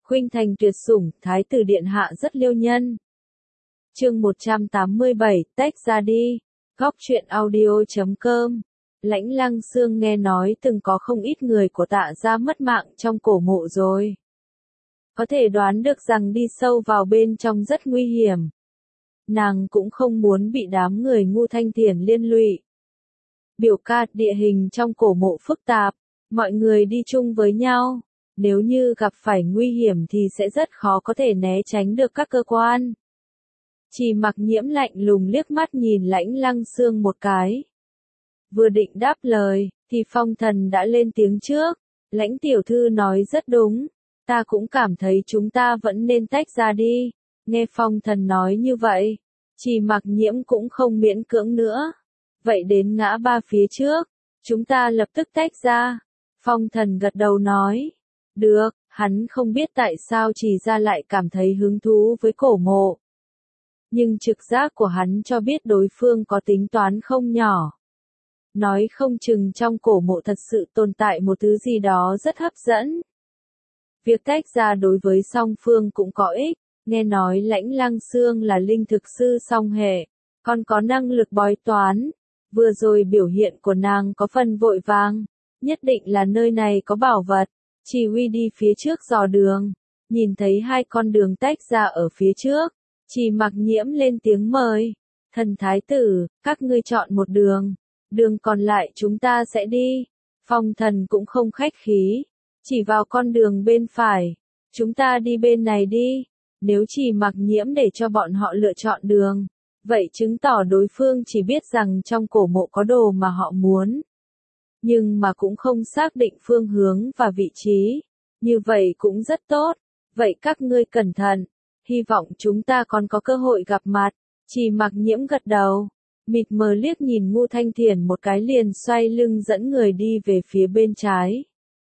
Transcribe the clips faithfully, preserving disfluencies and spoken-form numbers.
Khuynh thành tuyệt sủng, thái tử điện hạ rất liêu nhân. Chương một trăm tám mươi bảy, tách ra đi. Góc truyện audio chấm com. Lãnh Lăng Xương nghe nói từng có không ít người của Tạ gia mất mạng trong cổ mộ rồi. Có thể đoán được rằng đi sâu vào bên trong rất nguy hiểm. Nàng cũng không muốn bị đám người Ngu Thanh Thiền liên lụy. Biểu ca, địa hình trong cổ mộ phức tạp, mọi người đi chung với nhau. Nếu như gặp phải nguy hiểm thì sẽ rất khó có thể né tránh được các cơ quan. Chỉ Mặc Nhiễm lạnh lùng liếc mắt nhìn Lãnh Lăng Xương một cái. Vừa định đáp lời, thì Phong Thần đã lên tiếng trước. Lãnh tiểu thư nói rất đúng, ta cũng cảm thấy chúng ta vẫn nên tách ra đi. Nghe Phong Thần nói như vậy, Chỉ Mặc Nhiễm cũng không miễn cưỡng nữa. Vậy đến ngã ba phía trước, chúng ta lập tức tách ra. Phong Thần gật đầu nói. Được, hắn không biết tại sao Chỉ ra lại cảm thấy hứng thú với cổ mộ. Nhưng trực giác của hắn cho biết đối phương có tính toán không nhỏ. Nói không chừng trong cổ mộ thật sự tồn tại một thứ gì đó rất hấp dẫn. Việc tách ra đối với song phương cũng có ích, nghe nói Lãnh Lăng Xương là linh thực sư song hệ, còn có năng lực bói toán. Vừa rồi biểu hiện của nàng có phần vội vàng, nhất định là nơi này có bảo vật. Chỉ huy đi phía trước dò đường, nhìn thấy hai con đường tách ra ở phía trước, Chỉ Mặc Nhiễm lên tiếng mời. Thần thái tử, các ngươi chọn một đường, đường còn lại chúng ta sẽ đi. Phong Thần cũng không khách khí, chỉ vào con đường bên phải, chúng ta đi bên này đi. Nếu Chỉ Mặc Nhiễm để cho bọn họ lựa chọn đường, vậy chứng tỏ đối phương chỉ biết rằng trong cổ mộ có đồ mà họ muốn. Nhưng mà cũng không xác định phương hướng và vị trí. Như vậy cũng rất tốt. Vậy các ngươi cẩn thận. Hy vọng chúng ta còn có cơ hội gặp mặt. Chỉ Mặc Nhiễm gật đầu. Mịt mờ liếc nhìn Ngu Thanh Thiền một cái liền xoay lưng dẫn người đi về phía bên trái.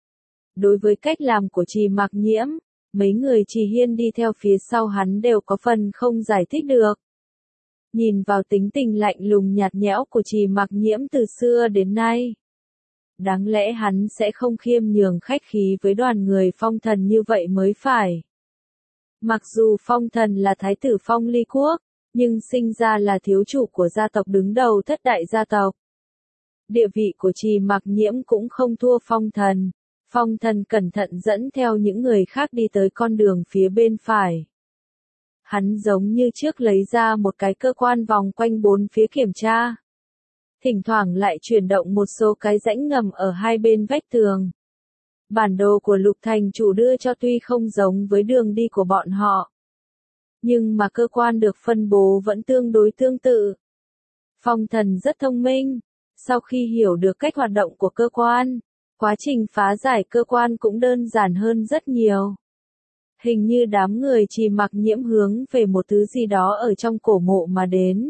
Đối với cách làm của Chỉ Mặc Nhiễm, mấy người Chỉ Hiên đi theo phía sau hắn đều có phần không giải thích được. Nhìn vào tính tình lạnh lùng nhạt nhẽo của Chỉ Mặc Nhiễm từ xưa đến nay. Đáng lẽ hắn sẽ không khiêm nhường khách khí với đoàn người Phong Thần như vậy mới phải. Mặc dù Phong Thần là thái tử Phong Ly Quốc, nhưng sinh ra là thiếu chủ của gia tộc đứng đầu thất đại gia tộc. Địa vị của Chỉ Mặc Nhiễm cũng không thua Phong Thần. Phong Thần cẩn thận dẫn theo những người khác đi tới con đường phía bên phải. Hắn giống như trước lấy ra một cái cơ quan vòng quanh bốn phía kiểm tra. Thỉnh thoảng lại chuyển động một số cái rãnh ngầm ở hai bên vách tường. Bản đồ của Lục Thành Chủ đưa cho tuy không giống với đường đi của bọn họ, nhưng mà cơ quan được phân bố vẫn tương đối tương tự. Phong Thần rất thông minh, sau khi hiểu được cách hoạt động của cơ quan, quá trình phá giải cơ quan cũng đơn giản hơn rất nhiều. Hình như đám người Chỉ Mặc Nhiễm hướng về một thứ gì đó ở trong cổ mộ mà đến.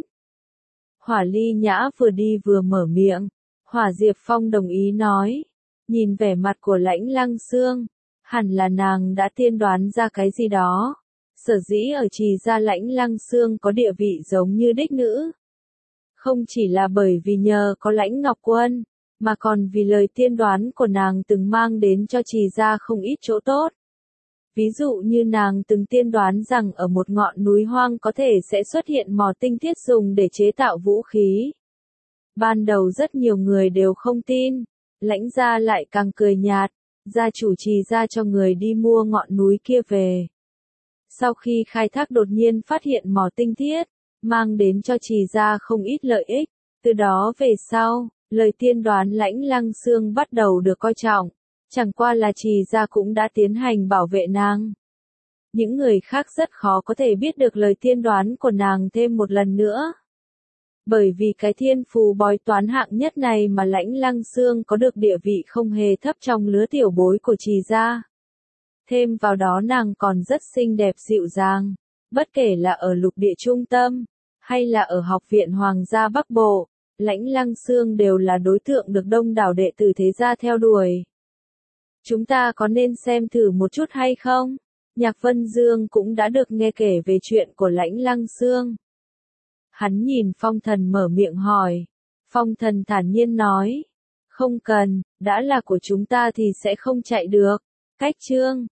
Hỏa Ly Nhã vừa đi vừa mở miệng. Hỏa Diệp Phong đồng ý nói. Nhìn vẻ mặt của Lãnh Lăng Xương, hẳn là nàng đã tiên đoán ra cái gì đó. Sở dĩ ở Trì gia Lãnh Lăng Xương có địa vị giống như đích nữ. Không chỉ là bởi vì nhờ có Lãnh Ngọc Quân, mà còn vì lời tiên đoán của nàng từng mang đến cho Trì gia không ít chỗ tốt. Ví dụ như nàng từng tiên đoán rằng ở một ngọn núi hoang có thể sẽ xuất hiện mỏ tinh thiết dùng để chế tạo vũ khí. Ban đầu rất nhiều người đều không tin, Lãnh gia lại càng cười nhạt, gia chủ Trì gia cho người đi mua ngọn núi kia về. Sau khi khai thác đột nhiên phát hiện mỏ tinh thiết, mang đến cho Trì gia không ít lợi ích, từ đó về sau, lời tiên đoán Lãnh Lăng Xương bắt đầu được coi trọng. Chẳng qua là Trì gia cũng đã tiến hành bảo vệ nàng. Những người khác rất khó có thể biết được lời tiên đoán của nàng thêm một lần nữa. Bởi vì cái thiên phù bói toán hạng nhất này mà Lãnh Lăng Xương có được địa vị không hề thấp trong lứa tiểu bối của Trì gia. Thêm vào đó nàng còn rất xinh đẹp dịu dàng. Bất kể là ở lục địa trung tâm, hay là ở học viện Hoàng gia Bắc Bộ, Lãnh Lăng Xương đều là đối tượng được đông đảo đệ tử thế gia theo đuổi. Chúng ta có nên xem thử một chút hay không? Nhạc Vân Dương cũng đã được nghe kể về chuyện của Lãnh Lăng Xương. Hắn nhìn Phong Thần mở miệng hỏi. Phong Thần thản nhiên nói. Không cần, đã là của chúng ta thì sẽ không chạy được. Cách chương,